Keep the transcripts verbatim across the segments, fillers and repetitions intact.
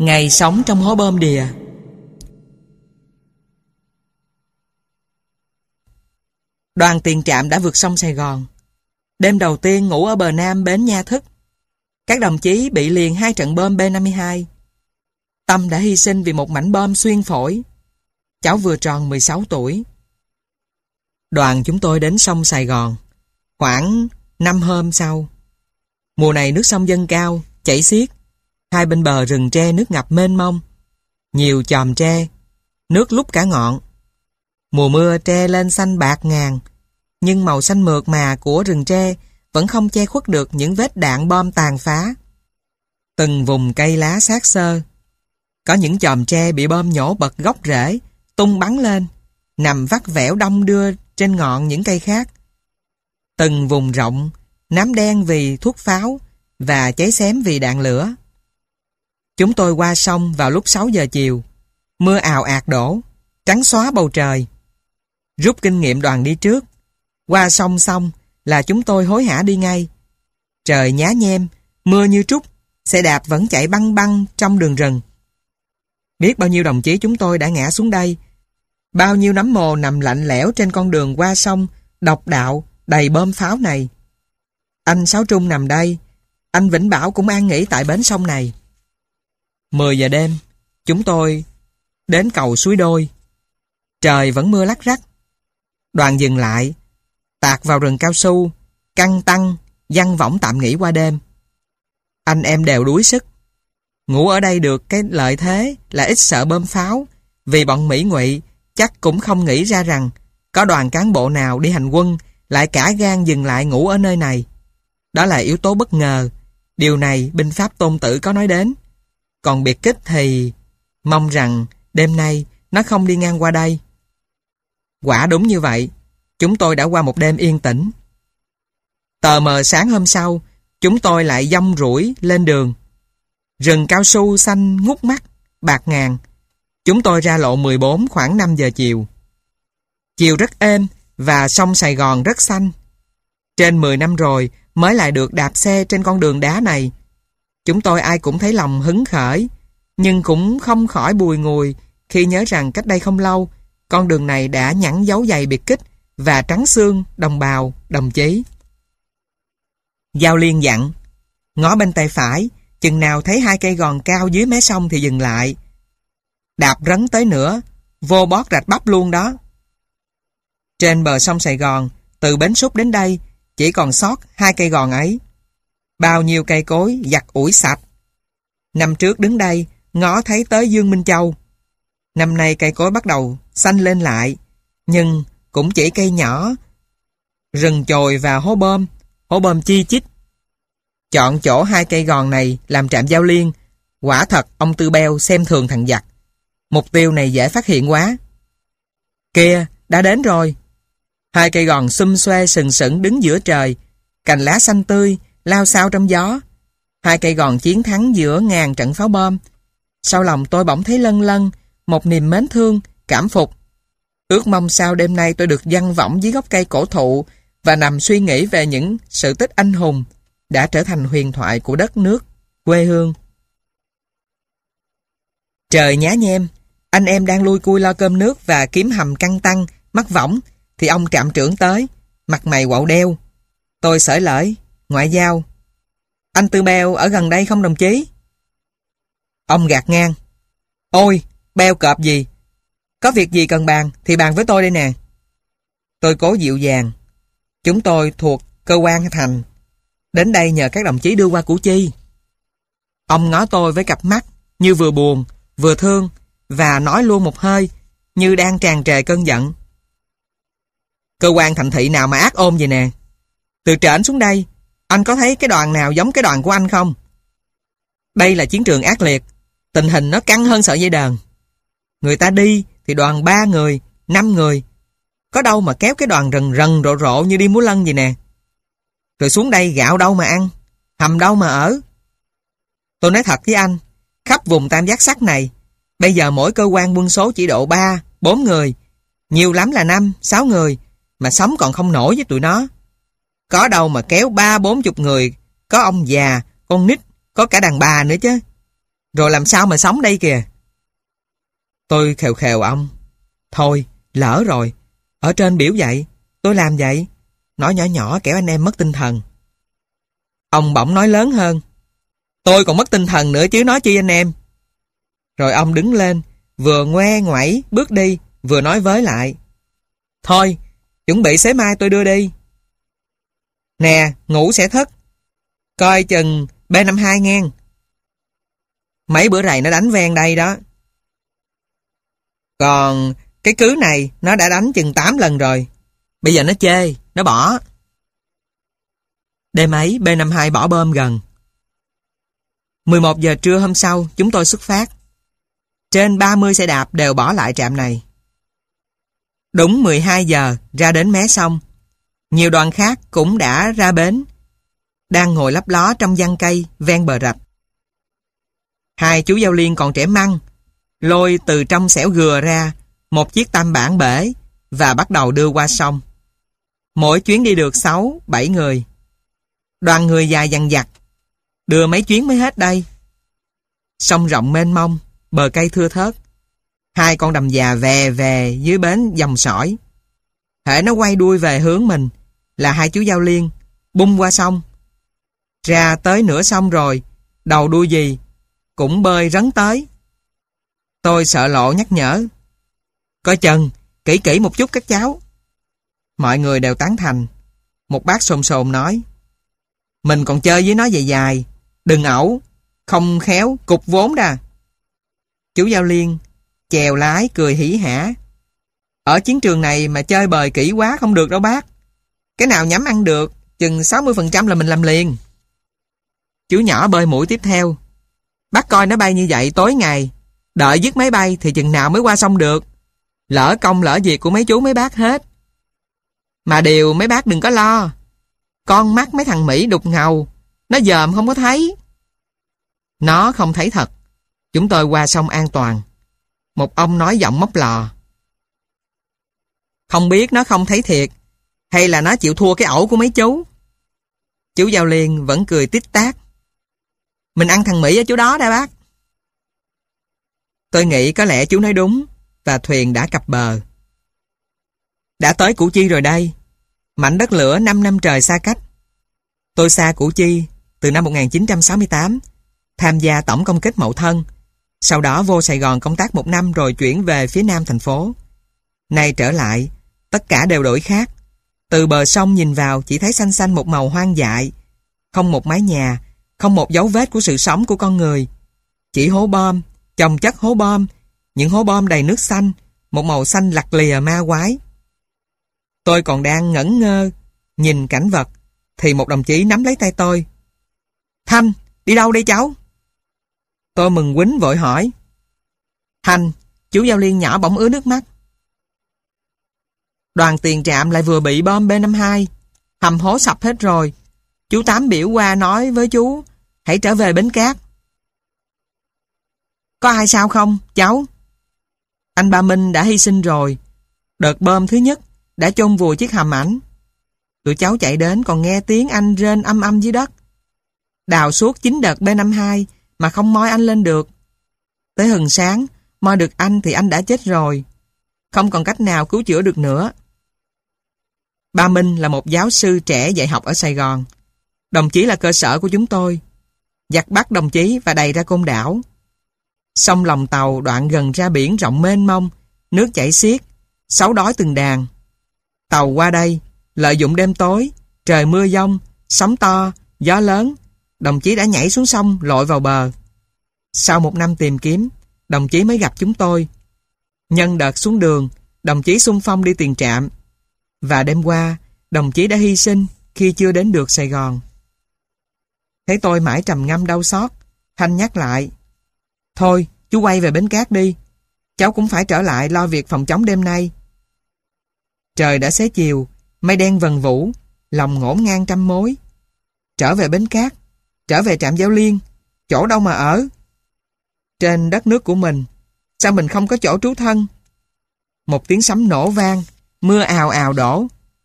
Ngày sống trong hố bom đìa. Đoàn tiền trạm đã vượt sông Sài Gòn. Đêm đầu tiên ngủ ở bờ Nam bến Nha Thức. Các đồng chí bị liền hai trận bom B năm mươi hai. Tâm đã hy sinh vì một mảnh bom xuyên phổi. Cháu vừa tròn mười sáu tuổi. Đoàn chúng tôi đến sông Sài Gòn khoảng năm hôm sau. Mùa này nước sông dâng cao, chảy xiết. Hai bên bờ rừng tre nước ngập mênh mông. Nhiều chòm tre, nước lúc cả ngọn. Mùa mưa tre lên xanh bạc ngàn, nhưng màu xanh mượt mà của rừng tre vẫn không che khuất được những vết đạn bom tàn phá. Từng vùng cây lá xác xơ. Có những chòm tre bị bom nhổ bật gốc rễ, tung bắn lên, nằm vắt vẻo đong đưa trên ngọn những cây khác. Từng vùng rộng, nám đen vì thuốc pháo và cháy xém vì đạn lửa. Chúng tôi qua sông vào lúc sáu giờ chiều. Mưa ào ạt đổ, trắng xóa bầu trời. Rút kinh nghiệm đoàn đi trước. Qua sông xong là chúng tôi hối hả đi ngay. Trời nhá nhem, mưa như trút, xe đạp vẫn chạy băng băng trong đường rừng. Biết bao nhiêu đồng chí chúng tôi đã ngã xuống đây. Bao nhiêu nấm mồ nằm lạnh lẽo trên con đường qua sông độc đạo đầy bom pháo này. Anh Sáu Trung nằm đây, anh Vĩnh Bảo cũng an nghỉ tại bến sông này. mười giờ đêm, chúng tôi đến cầu Suối Đôi. Trời vẫn mưa lắc rắc. Đoàn dừng lại, tạt vào rừng cao su, căng tăng, giăng võng tạm nghỉ qua đêm. Anh em đều đuối sức. Ngủ ở đây được cái lợi thế là ít sợ bom pháo, vì bọn Mỹ ngụy chắc cũng không nghĩ ra rằng có đoàn cán bộ nào đi hành quân lại cả gan dừng lại ngủ ở nơi này. Đó là yếu tố bất ngờ. Điều này binh pháp Tôn Tử có nói đến. Còn biệt kích thì mong rằng đêm nay nó không đi ngang qua đây. Quả đúng như vậy, chúng tôi đã qua một đêm yên tĩnh. Tờ mờ sáng hôm sau, chúng tôi lại dông rủi lên đường. Rừng cao su xanh ngút mắt, bạc ngàn. Chúng tôi ra lộ mười bốn khoảng năm giờ chiều. Chiều rất êm và sông Sài Gòn rất xanh. Trên mười năm rồi mới lại được đạp xe trên con đường đá này. Chúng tôi ai cũng thấy lòng hứng khởi, nhưng cũng không khỏi bùi ngùi khi nhớ rằng cách đây không lâu, con đường này đã nhẵn dấu giày biệt kích và trắng xương đồng bào, đồng chí. Giao Liên dặn, ngó bên tay phải, chừng nào thấy hai cây gòn cao dưới mé sông thì dừng lại. Đạp rấn tới nữa, vô bót rạch bắp luôn đó. Trên bờ sông Sài Gòn, từ Bến Xúc đến đây, chỉ còn sót hai cây gòn ấy. Bao nhiêu cây cối giặt ủi sạch. Năm trước đứng đây, ngó thấy tới Dương Minh Châu. Năm nay cây cối bắt đầu xanh lên lại, nhưng cũng chỉ cây nhỏ. Rừng chồi và hố bom, hố bom chi chít. Chọn chỗ hai cây gòn này làm trạm giao liên. Quả thật ông Tư Beo xem thường thằng giặc. Mục tiêu này dễ phát hiện quá. Kìa, đã đến rồi. Hai cây gòn xum xuê sừng sững đứng giữa trời, cành lá xanh tươi lao xao trong gió. Hai cây gòn chiến thắng giữa ngàn trận pháo bom. Sau lòng tôi bỗng thấy lân lân một niềm mến thương, cảm phục. Ước mong sao đêm nay tôi được giăng võng dưới gốc cây cổ thụ và nằm suy nghĩ về những sự tích anh hùng đã trở thành huyền thoại của đất nước, quê hương. Trời nhá nhem, anh em đang lui cui lo cơm nước và kiếm hầm căng tăng, mắc võng, thì ông trạm trưởng tới, mặt mày quạo đeo. Tôi xởi lởi, ngoại giao. Anh Tư Beo ở gần đây không đồng chí? Ông gạt ngang. Ôi, Beo cọp gì? Có việc gì cần bàn thì bàn với tôi đây nè. Tôi cố dịu dàng. Chúng tôi thuộc cơ quan thành. Đến đây nhờ các đồng chí đưa qua Củ Chi. Ông ngó tôi với cặp mắt như vừa buồn, vừa thương và nói luôn một hơi như đang tràn trề cơn giận. Cơ quan thành thị nào mà ác ôn vậy nè? Từ trển xuống đây, anh có thấy cái đoàn nào giống cái đoàn của anh không? Đây là chiến trường ác liệt, tình hình nó căng hơn sợi dây đờn. Người ta đi thì đoàn ba người, năm người. Có đâu mà kéo cái đoàn rần rần rộ rộ như đi múa lân vậy nè. Rồi xuống đây gạo đâu mà ăn, hầm đâu mà ở. Tôi nói thật với anh, khắp vùng tam giác sắt này, bây giờ mỗi cơ quan quân số chỉ độ ba, bốn người, nhiều lắm là năm, sáu người, mà sống còn không nổi với tụi nó. Có đâu mà kéo ba bốn chục người, có ông già, con nít, có cả đàn bà nữa chứ. Rồi làm sao mà sống đây kìa? Tôi khều khều ông. Thôi, lỡ rồi. Ở trên biểu vậy, tôi làm vậy. Nói nhỏ nhỏ kẻo anh em mất tinh thần. Ông bỗng nói lớn hơn. Tôi còn mất tinh thần nữa chứ nói chi anh em. Rồi ông đứng lên, vừa ngoe ngoẩy bước đi, vừa nói với lại. Thôi, chuẩn bị xế mai tôi đưa đi. Nè, ngủ sẽ thức. Coi chừng B năm hai nghe. Mấy bữa rày nó đánh ven đây đó. Còn cái cứ này nó đã đánh chừng tám lần rồi. Bây giờ nó chê, nó bỏ. Đêm ấy B năm hai bỏ bom gần. mười một giờ trưa hôm sau chúng tôi xuất phát. Trên ba mươi xe đạp đều bỏ lại trạm này. Đúng mười hai giờ ra đến mé sông. Nhiều đoàn khác cũng đã ra bến, đang ngồi lấp ló trong giăng cây ven bờ rạch. Hai chú giao liên còn trẻ măng, lôi từ trong xẻo gừa ra một chiếc tam bản bể và bắt đầu đưa qua sông. Mỗi chuyến đi được sáu, bảy người. Đoàn người dài dằng dặc, đưa mấy chuyến mới hết đây. Sông rộng mênh mông, bờ cây thưa thớt. Hai con đầm già vè vè dưới bến dòng sỏi. Hễ nó quay đuôi về hướng mình là hai chú giao liên bung qua sông. Ra tới nửa sông rồi, đầu đuôi gì cũng bơi rấn tới. Tôi sợ lộ nhắc nhở. Coi chừng, kỹ kỹ một chút các cháu. Mọi người đều tán thành. Một bác sồn sồn nói. Mình còn chơi với nó dài dài, đừng ẩu, không khéo cục vốn đà. Chú giao liên chèo lái cười hỉ hả. Ở chiến trường này mà chơi bời kỹ quá không được đâu bác. Cái nào nhắm ăn được, chừng sáu mươi phần trăm là mình làm liền. Chú nhỏ bơi mũi tiếp theo. Bác coi nó bay như vậy tối ngày, đợi dứt máy bay thì chừng nào mới qua sông được. Lỡ công lỡ việc của mấy chú mấy bác hết. Mà điều mấy bác đừng có lo. Con mắt mấy thằng Mỹ đục ngầu, nó dòm không có thấy. Nó không thấy thật. Chúng tôi qua sông an toàn. Một ông nói giọng móc lò. Không biết nó không thấy thiệt, hay là nó chịu thua cái ẩu của mấy chú. Chú giao liên vẫn cười tít tát. Mình ăn thằng Mỹ ở chỗ đó đã bác. Tôi nghĩ có lẽ chú nói đúng, và thuyền đã cập bờ. Đã tới Củ Chi rồi đây. Mảnh đất lửa năm năm trời xa cách. Tôi xa Củ Chi từ năm một nghìn chín trăm sáu mươi tám, tham gia tổng công kích Mậu Thân. Sau đó vô Sài Gòn công tác một năm rồi chuyển về phía nam thành phố. Nay trở lại, tất cả đều đổi khác. Từ bờ sông nhìn vào chỉ thấy xanh xanh một màu hoang dại. Không một mái nhà, không một dấu vết của sự sống của con người. Chỉ hố bom, chồng chất hố bom, những hố bom đầy nước xanh, một màu xanh lặt lìa ma quái. Tôi còn đang ngẩn ngơ, nhìn cảnh vật, thì một đồng chí nắm lấy tay tôi. Thanh, đi đâu đây cháu? Tôi mừng quýnh vội hỏi. Thanh, chú giao liên nhỏ bỗng ứa nước mắt. Đoàn tiền trạm lại vừa bị bom B năm hai, hầm hố sập hết rồi. Chú Tám biểu qua nói với chú, hãy trở về Bến Cát. Có ai sao không, cháu? Anh Ba Minh đã hy sinh rồi. Đợt bom thứ nhất đã chôn vùi chiếc hầm ảnh. Tụi cháu chạy đến còn nghe tiếng anh rên âm âm dưới đất. Đào suốt chín đợt B năm hai mà không moi anh lên được. Tới hừng sáng, moi được anh thì anh đã chết rồi. Không còn cách nào cứu chữa được nữa. Ba Minh là một giáo sư trẻ dạy học ở Sài Gòn. Đồng chí là cơ sở của chúng tôi. Giặc bắt đồng chí và đầy ra Côn Đảo. Sông lòng tàu đoạn gần ra biển rộng mênh mông, nước chảy xiết, sấu đói từng đàn. Tàu qua đây, lợi dụng đêm tối, trời mưa giông, sóng to, gió lớn, đồng chí đã nhảy xuống sông lội vào bờ. Sau một năm tìm kiếm, đồng chí mới gặp chúng tôi. Nhân đợt xuống đường, đồng chí xung phong đi tiền trạm. Và đêm qua, đồng chí đã hy sinh khi chưa đến được Sài Gòn. Thấy tôi mãi trầm ngâm đau xót, Thanh nhắc lại. Thôi, chú quay về Bến Cát đi. Cháu cũng phải trở lại lo việc phòng chống đêm nay. Trời đã xế chiều, mây đen vần vũ, lòng ngổn ngang trăm mối. Trở về Bến Cát, trở về trạm Giao Liên, chỗ đâu mà ở. Trên đất nước của mình, sao mình không có chỗ trú thân? Một tiếng sấm nổ vang, mưa ào ào đổ.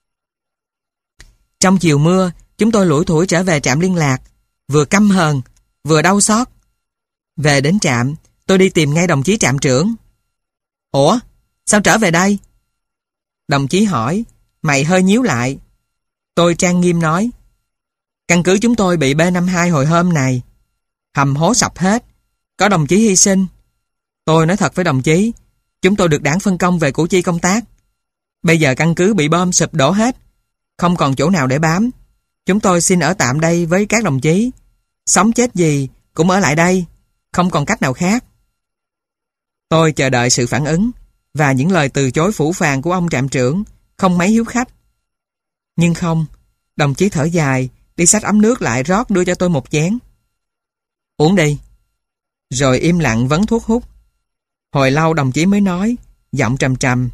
Trong chiều mưa, chúng tôi lủi thủi trở về trạm liên lạc, vừa căm hờn, vừa đau xót. Về đến trạm, tôi đi tìm ngay đồng chí trạm trưởng. Ủa, sao trở về đây? Đồng chí hỏi, mày hơi nhíu lại. Tôi trang nghiêm nói, căn cứ chúng tôi bị B năm mươi hai hồi hôm này. Hầm hố sập hết, có đồng chí hy sinh. Tôi nói thật với đồng chí, chúng tôi được đảng phân công về Củ Chi công tác. Bây giờ căn cứ bị bom sụp đổ hết, không còn chỗ nào để bám. Chúng tôi xin ở tạm đây với các đồng chí. Sống chết gì cũng ở lại đây, không còn cách nào khác. Tôi chờ đợi sự phản ứng và những lời từ chối phũ phàng của ông trạm trưởng, không mấy hiếu khách. Nhưng không, đồng chí thở dài, đi xách ấm nước lại rót đưa cho tôi một chén. Uống đi. Rồi im lặng vấn thuốc hút. Hồi lâu đồng chí mới nói, giọng trầm trầm.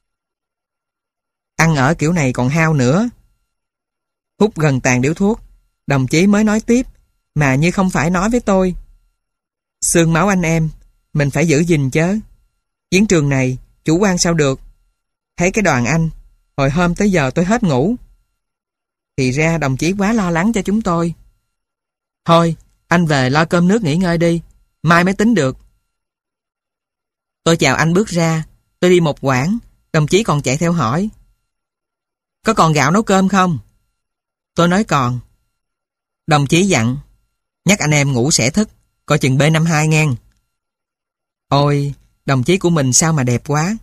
Ăn ở kiểu này còn hao nữa. Hút gần tàn điếu thuốc, đồng chí mới nói tiếp, mà như không phải nói với tôi. Xương máu anh em, mình phải giữ gìn chớ. Chiến trường này, chủ quan sao được. Thấy cái đoàn anh, hồi hôm tới giờ tôi hết ngủ. Thì ra đồng chí quá lo lắng cho chúng tôi. Thôi, anh về lo cơm nước nghỉ ngơi đi, mai mới tính được. Tôi chào anh bước ra, tôi đi một quãng, đồng chí còn chạy theo hỏi. Có còn gạo nấu cơm không? Tôi nói còn. Đồng chí dặn, nhắc anh em ngủ sẽ thức, coi chừng B năm mươi hai ngang. Ôi, đồng chí của mình sao mà đẹp quá.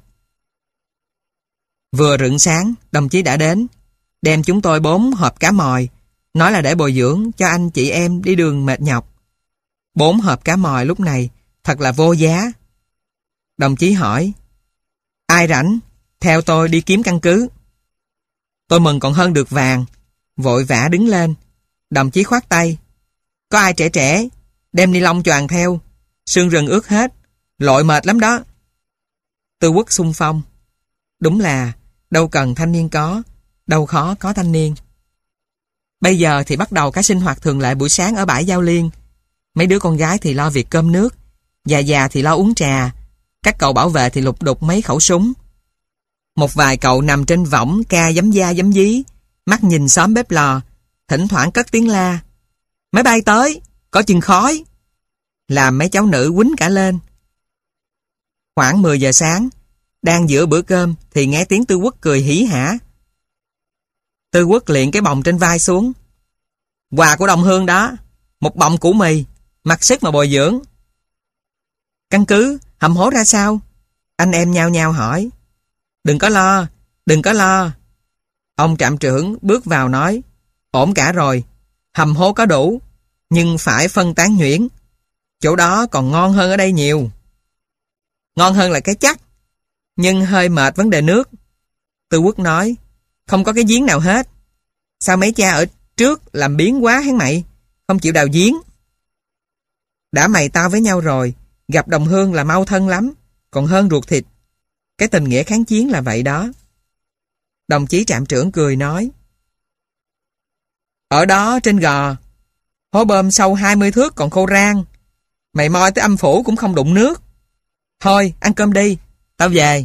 Vừa rạng sáng, đồng chí đã đến, đem chúng tôi bốn hộp cá mòi, nói là để bồi dưỡng cho anh chị em đi đường mệt nhọc. Bốn hộp cá mòi lúc này thật là vô giá. Đồng chí hỏi, ai rảnh, theo tôi đi kiếm căn cứ. Tôi mừng còn hơn được vàng, vội vã đứng lên. Đồng chí khoát tay, có ai trẻ trẻ, đem ni lông choàng theo, xương rừng ướt hết, lội mệt lắm đó. Tư Quốc xung phong, đúng là đâu cần thanh niên có, đâu khó có thanh niên. Bây giờ thì bắt đầu cái sinh hoạt thường lệ buổi sáng ở bãi Giao Liên. Mấy đứa con gái thì lo việc cơm nước, già già thì lo uống trà, các cậu bảo vệ thì lục đục mấy khẩu súng. Một vài cậu nằm trên võng ca giấm da giấm dí, mắt nhìn xóm bếp lò, thỉnh thoảng cất tiếng la. Máy bay tới, có chừng khói. Làm mấy cháu nữ quýnh cả lên. Khoảng mười giờ sáng, đang giữa bữa cơm thì nghe tiếng Tư Quốc cười hỉ hả. Tư Quốc liền cái bồng trên vai xuống. Quà của đồng hương đó, một bọng củ mì, mặc sức mà bồi dưỡng. Căn cứ, hầm hố ra sao? Anh em nhao nhao hỏi. Đừng có lo, đừng có lo. Ông trạm trưởng bước vào nói, ổn cả rồi, hầm hố có đủ, nhưng phải phân tán nhuyễn. Chỗ đó còn ngon hơn ở đây nhiều. Ngon hơn là cái chắc, nhưng hơi mệt vấn đề nước. Tư Quốc nói, không có cái giếng nào hết. Sao mấy cha ở trước làm biếng quá hén mày, không chịu đào giếng. Đã mày tao với nhau rồi, gặp đồng hương là mau thân lắm, còn hơn ruột thịt. Cái tình nghĩa kháng chiến là vậy đó. Đồng chí trạm trưởng cười nói, ở đó trên gò, hố bơm sâu hai mươi thước còn khô rang. Mày moi tới âm phủ cũng không đụng nước. Thôi, ăn cơm đi, tao về.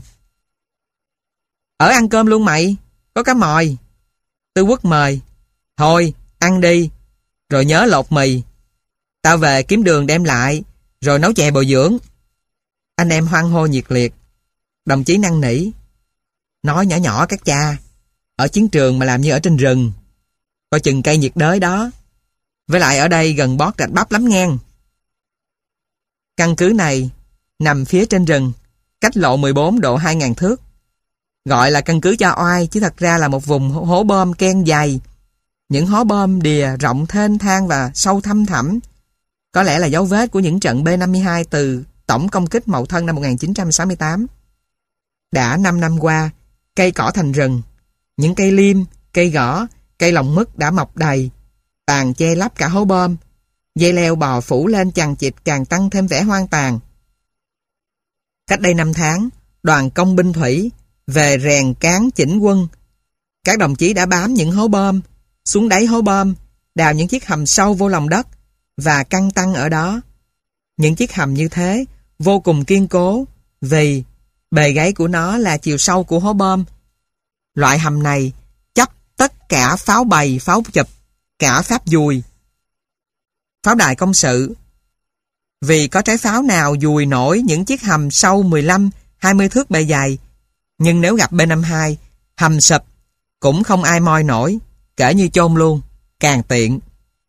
Ở ăn cơm luôn mày, có cá mòi. Tư Quốc mời. Thôi, ăn đi, rồi nhớ lột mì. Tao về kiếm đường đem lại, rồi nấu chè bồi dưỡng. Anh em hoan hô nhiệt liệt. Đồng chí năn nỉ. Nói nhỏ nhỏ các cha, ở chiến trường mà làm như ở trên rừng. Coi chừng cây nhiệt đới đó. Với lại ở đây gần bót rạch bắp lắm ngang. Căn cứ này nằm phía trên rừng, cách lộ mười bốn độ hai ngàn thước. Gọi là căn cứ cho oai, chứ thật ra là một vùng hố bom ken dày. Những hố bom đìa rộng thênh thang và sâu thăm thẳm. Có lẽ là dấu vết của những trận B năm mươi hai từ tổng công kích Mậu Thân năm một nghìn chín trăm sáu mươi tám. Đã năm năm qua, cây cỏ thành rừng. Những cây liêm, cây gõ, cây lồng mứt đã mọc đầy, tàn che lấp cả hố bom. Dây leo bò phủ lên chằng chịt càng tăng thêm vẻ hoang tàn. Cách đây năm tháng, đoàn công binh thủy về rèn cán chỉnh quân. Các đồng chí đã bám những hố bom, xuống đáy hố bom, đào những chiếc hầm sâu vô lòng đất và căn tăng ở đó. Những chiếc hầm như thế vô cùng kiên cố vì bề gáy của nó là chiều sâu của hố bom. Loại hầm này chấp tất cả pháo bầy, pháo chụp, cả pháp dùi. Pháo đài công sự Vì có trái pháo nào dùi nổi những chiếc hầm sâu mười lăm hai mươi thước bề dày. Nhưng nếu gặp B năm mươi hai, hầm sụp, cũng không ai moi nổi, kể như chôn luôn, càng tiện.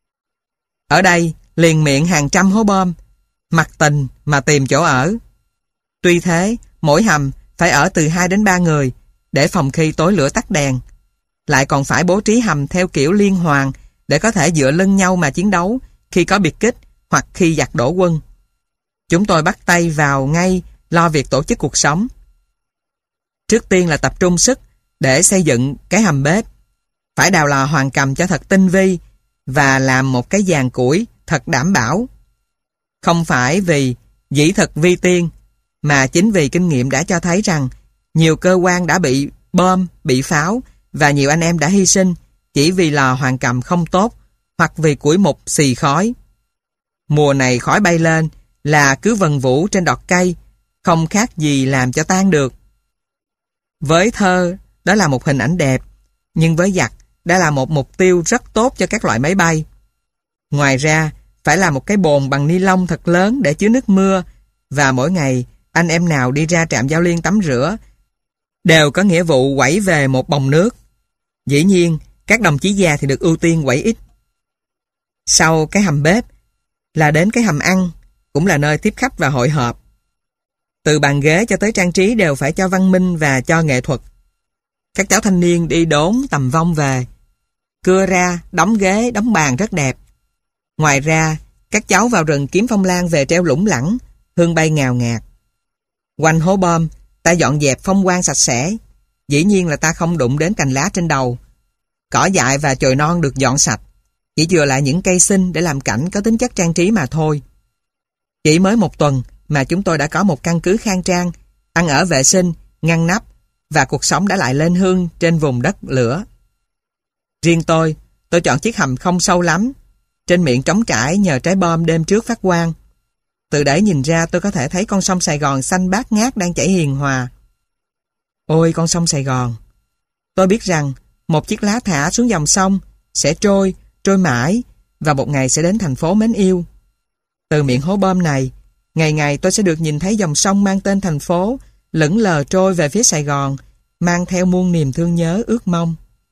Ở đây, liền miệng hàng trăm hố bom, mặc tình mà tìm chỗ ở. Tuy thế, mỗi hầm phải ở từ hai đến ba người, để phòng khi tối lửa tắt đèn. Lại còn phải bố trí hầm theo kiểu liên hoàn, để có thể dựa lưng nhau mà chiến đấu khi có biệt kích hoặc khi giặc đổ quân. Chúng tôi bắt tay vào ngay lo việc tổ chức cuộc sống. Trước tiên là tập trung sức để xây dựng cái hầm bếp. Phải đào lò hoàng cầm cho thật tinh vi và làm một cái giàn củi thật đảm bảo. Không phải vì dĩ thực vi tiên, mà chính vì kinh nghiệm đã cho thấy rằng nhiều cơ quan đã bị bom, bị pháo và nhiều anh em đã hy sinh chỉ vì lò hoàng cầm không tốt hoặc vì củi mục xì khói. Mùa này khói bay lên là cứ vần vũ trên đọt cây, không khác gì làm cho tan được. Với thơ, đó là một hình ảnh đẹp, nhưng với giặc, đã là một mục tiêu rất tốt cho các loại máy bay. Ngoài ra, phải là một cái bồn bằng ni lông thật lớn để chứa nước mưa, và mỗi ngày, anh em nào đi ra trạm Giao Liên tắm rửa, đều có nghĩa vụ quẩy về một bồng nước. Dĩ nhiên, các đồng chí già thì được ưu tiên quẩy ít. Sau cái hầm bếp, là đến cái hầm ăn, cũng là nơi tiếp khách và hội họp. Từ bàn ghế cho tới trang trí đều phải cho văn minh và cho nghệ thuật. Các cháu thanh niên đi đốn tầm vong về, cưa ra, đóng ghế, đóng bàn rất đẹp. Ngoài ra, các cháu vào rừng kiếm phong lan về treo lủng lẳng, hương bay ngào ngạt. Quanh hố bom, ta dọn dẹp phong quang sạch sẽ. Dĩ nhiên là ta không đụng đến cành lá trên đầu. Cỏ dại và chồi non được dọn sạch, chỉ chừa lại những cây xinh để làm cảnh có tính chất trang trí mà thôi. Chỉ mới một tuần mà chúng tôi đã có một căn cứ khang trang, ăn ở vệ sinh, ngăn nắp, và cuộc sống đã lại lên hương trên vùng đất lửa. Riêng tôi, tôi chọn chiếc hầm không sâu lắm, trên miệng trống trải nhờ trái bom đêm trước phát quang. Từ đấy nhìn ra tôi có thể thấy con sông Sài Gòn xanh bát ngát đang chảy hiền hòa. Ôi con sông Sài Gòn! Tôi biết rằng một chiếc lá thả xuống dòng sông sẽ trôi, trôi mãi, và một ngày sẽ đến thành phố mến yêu. Từ miệng hố bom này, ngày ngày tôi sẽ được nhìn thấy dòng sông mang tên thành phố lững lờ trôi về phía Sài Gòn, mang theo muôn niềm thương nhớ ước mong.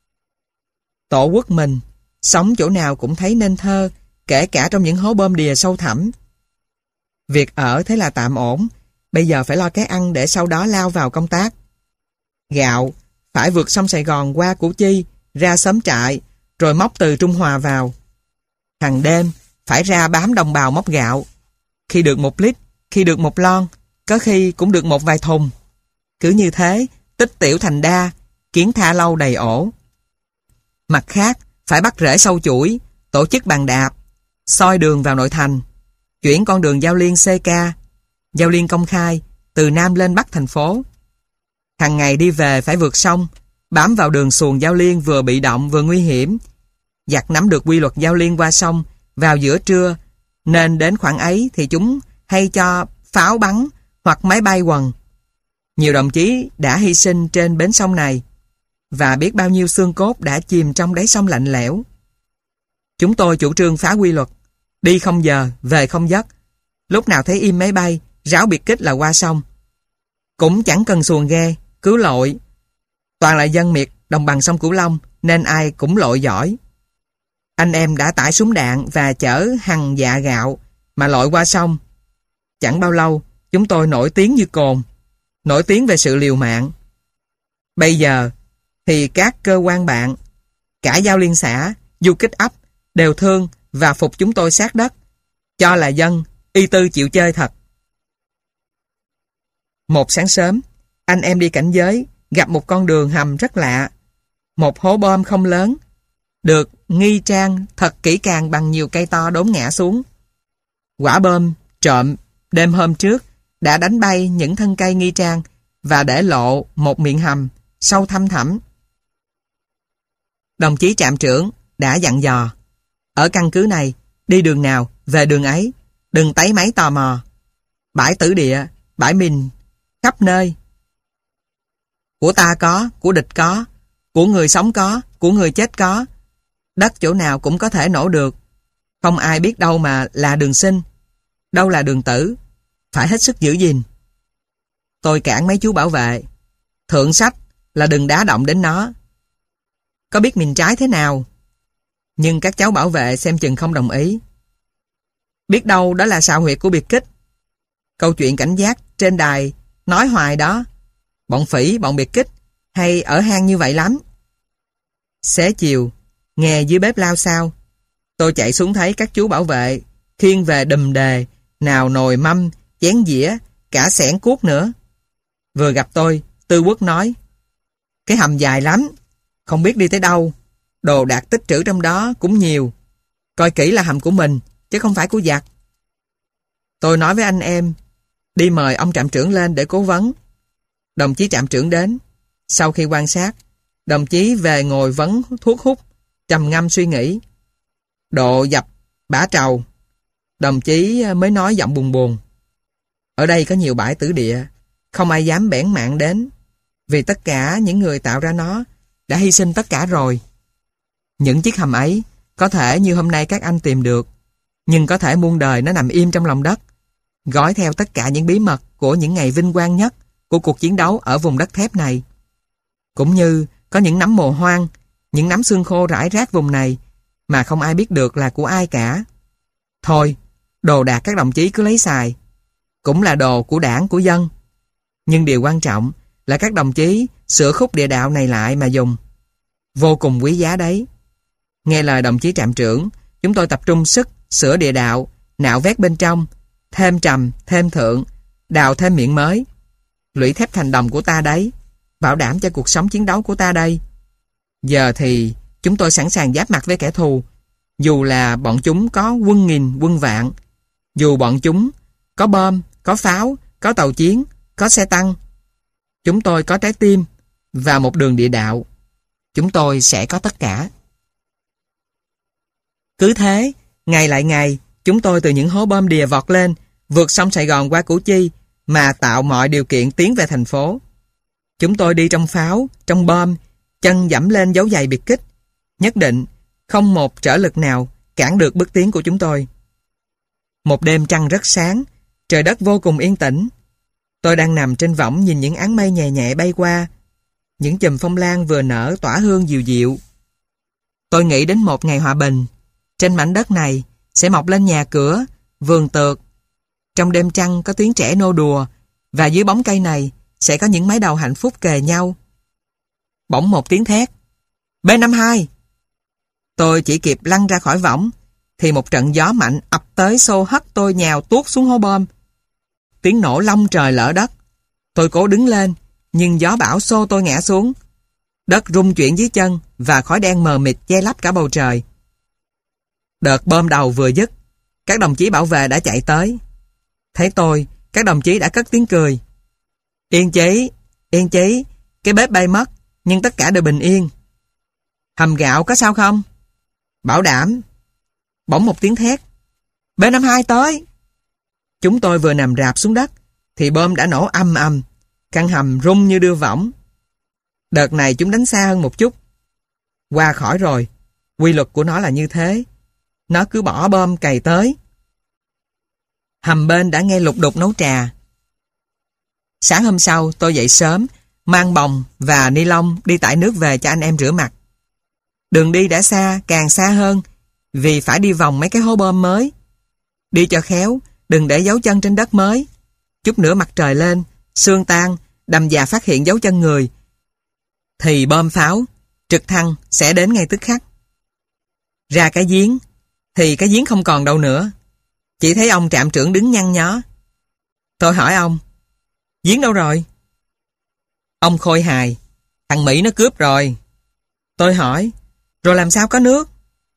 Tổ quốc mình, sống chỗ nào cũng thấy nên thơ, kể cả trong những hố bom đìa sâu thẳm. Việc ở thế là tạm ổn, bây giờ phải lo cái ăn để sau đó lao vào công tác. Gạo, phải vượt sông Sài Gòn qua Củ Chi, ra xóm trại, rồi móc từ Trung Hòa vào. Hàng đêm, phải ra bám đồng bào móc gạo. Khi được một lít, khi được một lon, có khi cũng được một vài thùng. Cứ như thế, tích tiểu thành đa, kiến tha lâu đầy ổ. Mặt khác, phải bắt rễ sâu chuỗi, tổ chức bàn đạp, soi đường vào nội thành, chuyển con đường Giao Liên xê ca, Giao Liên công khai, từ Nam lên Bắc thành phố. Hàng ngày đi về phải vượt sông, bám vào đường xuồng Giao Liên vừa bị động vừa nguy hiểm. Giặc nắm được quy luật Giao Liên qua sông vào giữa trưa, nên đến khoảng ấy thì chúng hay cho pháo bắn hoặc máy bay quần. Nhiều đồng chí đã hy sinh trên bến sông này, và biết bao nhiêu xương cốt đã chìm trong đáy sông lạnh lẽo. Chúng tôi chủ trương phá quy luật, đi không giờ, về không giấc. Lúc nào thấy im máy bay, ráo biệt kích là qua sông. Cũng chẳng cần xuồng ghe, cứu lội. Toàn là dân miệt đồng bằng sông Cửu Long, nên ai cũng lội giỏi. Anh em đã tải súng đạn và chở hằng dạ gạo mà lội qua sông. Chẳng bao lâu, chúng tôi nổi tiếng như cồn, nổi tiếng về sự liều mạng. Bây giờ thì các cơ quan bạn, cả Giao Liên xã, du kích ấp đều thương và phục chúng tôi sát đất, cho là dân y tư chịu chơi thật. Một sáng sớm, anh em đi cảnh giới, gặp một con đường hầm rất lạ. Một hố bom không lớn, được nghi trang thật kỹ càng bằng nhiều cây to đốn ngã xuống. Quả bom trộm đêm hôm trước đã đánh bay những thân cây nghi trang và để lộ một miệng hầm sâu thăm thẳm. Đồng chí trạm trưởng đã dặn dò, ở căn cứ này, đi đường nào, về đường ấy, đừng tấy máy tò mò. Bãi tử địa, bãi mìn, khắp nơi. Của ta có, của địch có, của người sống có, của người chết có. Đất chỗ nào cũng có thể nổ được. Không ai biết đâu mà là đường sinh. đâu là đường tử, phải hết sức giữ gìn. Tôi cản mấy chú bảo vệ. Thượng sách là đừng đá động đến nó. Có biết mình trái thế nào? Nhưng các cháu bảo vệ xem chừng không đồng ý. Biết đâu đó là xào huyệt của biệt kích. Câu chuyện cảnh giác trên đài nói hoài đó. Bọn phỉ, bọn biệt kích hay ở hang như vậy lắm. Xế chiều, nghe dưới bếp lao sao. Tôi chạy xuống thấy các chú bảo vệ khiêng về đùm đề, nào nồi mâm, chén dĩa, cả xẻng cuốc nữa. Vừa gặp tôi, Tư Quốc nói: cái hầm dài lắm, không biết đi tới đâu. Đồ đạc tích trữ trong đó cũng nhiều. Coi kỹ là hầm của mình, chứ không phải của giặc. Tôi nói với anh em đi mời ông trạm trưởng lên để cố vấn. Đồng chí trạm trưởng đến. Sau khi quan sát, đồng chí về ngồi vấn thuốc hút, trầm ngâm suy nghĩ. Độ dập bả trầu, đồng chí mới nói giọng buồn buồn: ở đây có nhiều bãi tử địa, không ai dám bẽn mạng đến, vì tất cả những người tạo ra nó đã hy sinh tất cả rồi. Những chiếc hầm ấy có thể như hôm nay các anh tìm được, nhưng có thể muôn đời nó nằm im trong lòng đất, gói theo tất cả những bí mật của những ngày vinh quang nhất của cuộc chiến đấu ở vùng đất thép này. Cũng như có những nắm mồ hoang, những nắm xương khô rải rác vùng này mà không ai biết được là của ai cả. Thôi, đồ đạc các đồng chí cứ lấy xài, cũng là đồ của đảng, của dân. Nhưng điều quan trọng là các đồng chí sửa khúc địa đạo này lại mà dùng. Vô cùng quý giá đấy. Nghe lời đồng chí trạm trưởng, chúng tôi tập trung sức sửa địa đạo, nạo vét bên trong, thêm trầm, thêm thượng, đào thêm miệng mới. Lũy thép thành đồng của ta đấy, bảo đảm cho cuộc sống chiến đấu của ta đây. Giờ thì chúng tôi sẵn sàng giáp mặt với kẻ thù, dù là bọn chúng có quân nghìn, quân vạn, dù bọn chúng có bom, có pháo, có tàu chiến, có xe tăng. Chúng tôi có trái tim và một đường địa đạo. Chúng tôi sẽ có tất cả. Cứ thế, ngày lại ngày, chúng tôi từ những hố bom đìa vọt lên, vượt sông Sài Gòn qua Củ Chi mà tạo mọi điều kiện tiến về thành phố. Chúng tôi đi trong pháo, trong bom, chân dẫm lên dấu giày biệt kích. Nhất định, không một trở lực nào cản được bước tiến của chúng tôi. Một đêm trăng rất sáng, trời đất vô cùng yên tĩnh. Tôi đang nằm trên võng nhìn những áng mây nhẹ nhẹ bay qua. Những chùm phong lan vừa nở tỏa hương dịu dịu. Tôi nghĩ đến một ngày hòa bình. Trên mảnh đất này sẽ mọc lên nhà cửa, vườn tược. Trong đêm trăng có tiếng trẻ nô đùa, và dưới bóng cây này sẽ có những mái đầu hạnh phúc kề nhau. Bỗng một tiếng thét: B năm hai! Tôi chỉ kịp lăn ra khỏi võng thì một trận gió mạnh ập tới xô hất tôi nhào tuốt xuống hố bom. Tiếng nổ long trời lở đất. Tôi cố đứng lên, nhưng gió bão xô tôi ngã xuống. Đất rung chuyển dưới chân và khói đen mờ mịt che lấp cả bầu trời. Đợt bom đầu vừa dứt, các đồng chí bảo vệ đã chạy tới. Thấy tôi, các đồng chí đã cất tiếng cười. Yên chí, yên chí, cái bếp bay mất, nhưng tất cả đều bình yên. Hầm gạo có sao không? Bảo đảm. Bỗng một tiếng thét: B năm hai tới! Chúng tôi vừa nằm rạp xuống đất thì bom đã nổ ầm ầm, căn hầm rung như đưa võng. Đợt này chúng đánh xa hơn một chút. Qua khỏi rồi, quy luật của nó là như thế. Nó cứ bỏ bom cày tới. Hầm bên đã nghe lục đục nấu trà. Sáng hôm sau tôi dậy sớm, mang bồng và ni lông đi tải nước về cho anh em rửa mặt. Đường đi đã xa, càng xa hơn, vì phải đi vòng mấy cái hố bom mới. Đi cho khéo, đừng để dấu chân trên đất mới. Chút nữa mặt trời lên, sương tan, đầm già phát hiện dấu chân người, thì bom pháo, trực thăng sẽ đến ngay tức khắc. Ra cái giếng, thì cái giếng không còn đâu nữa. Chỉ thấy ông trạm trưởng đứng nhăn nhó. Tôi hỏi ông: giếng đâu rồi? Ông khôi hài: thằng Mỹ nó cướp rồi. Tôi hỏi: rồi làm sao có nước?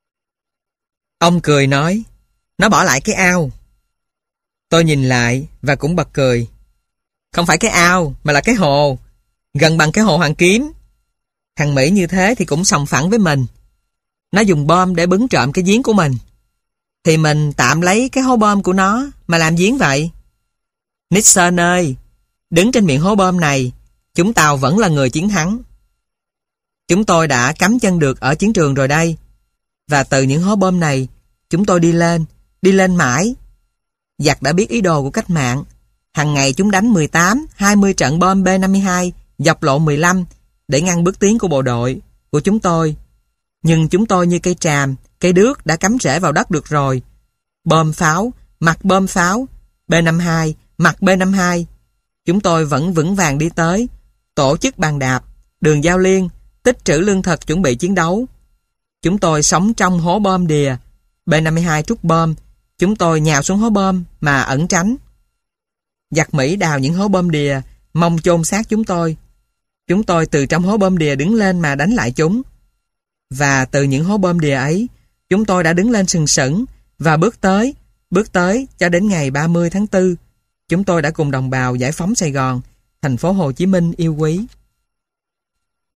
Ông cười nói: nó bỏ lại cái ao. Tôi nhìn lại và cũng bật cười. Không phải cái ao mà là cái hồ, gần bằng cái hồ Hoàng Kiếm. Thằng Mỹ như thế thì cũng sòng phẳng với mình. Nó dùng bom để bứng trộm cái giếng của mình, thì mình tạm lấy cái hố bom của nó mà làm giếng vậy. Nixon ơi, đứng trên miệng hố bom này, chúng tao vẫn là người chiến thắng. Chúng tôi đã cắm chân được ở chiến trường rồi đây. Và từ những hố bom này, chúng tôi đi lên, đi lên mãi. Giặc đã biết ý đồ của cách mạng. Hằng ngày chúng đánh mười tám, hai mươi trận bom B năm mươi hai dọc lộ mười lăm để ngăn bước tiến của bộ đội, của chúng tôi. Nhưng chúng tôi như cây tràm, cây đước đã cắm rễ vào đất được rồi. Bom pháo, mặt bom pháo, B năm mươi hai, mặt B năm mươi hai. Chúng tôi vẫn vững vàng đi tới, tổ chức bàn đạp, đường giao liên, tích trữ lương thực chuẩn bị chiến đấu. Chúng tôi sống trong hố bom đìa, B năm mươi hai trút bom, chúng tôi nhào xuống hố bom mà ẩn tránh. Giặc Mỹ đào những hố bom đìa, mong chôn xác chúng tôi. Chúng tôi từ trong hố bom đìa đứng lên mà đánh lại chúng. Và từ những hố bom đìa ấy, chúng tôi đã đứng lên sừng sững và bước tới, bước tới cho đến ngày ba mươi tháng tư. Chúng tôi đã cùng đồng bào giải phóng Sài Gòn, thành phố Hồ Chí Minh yêu quý.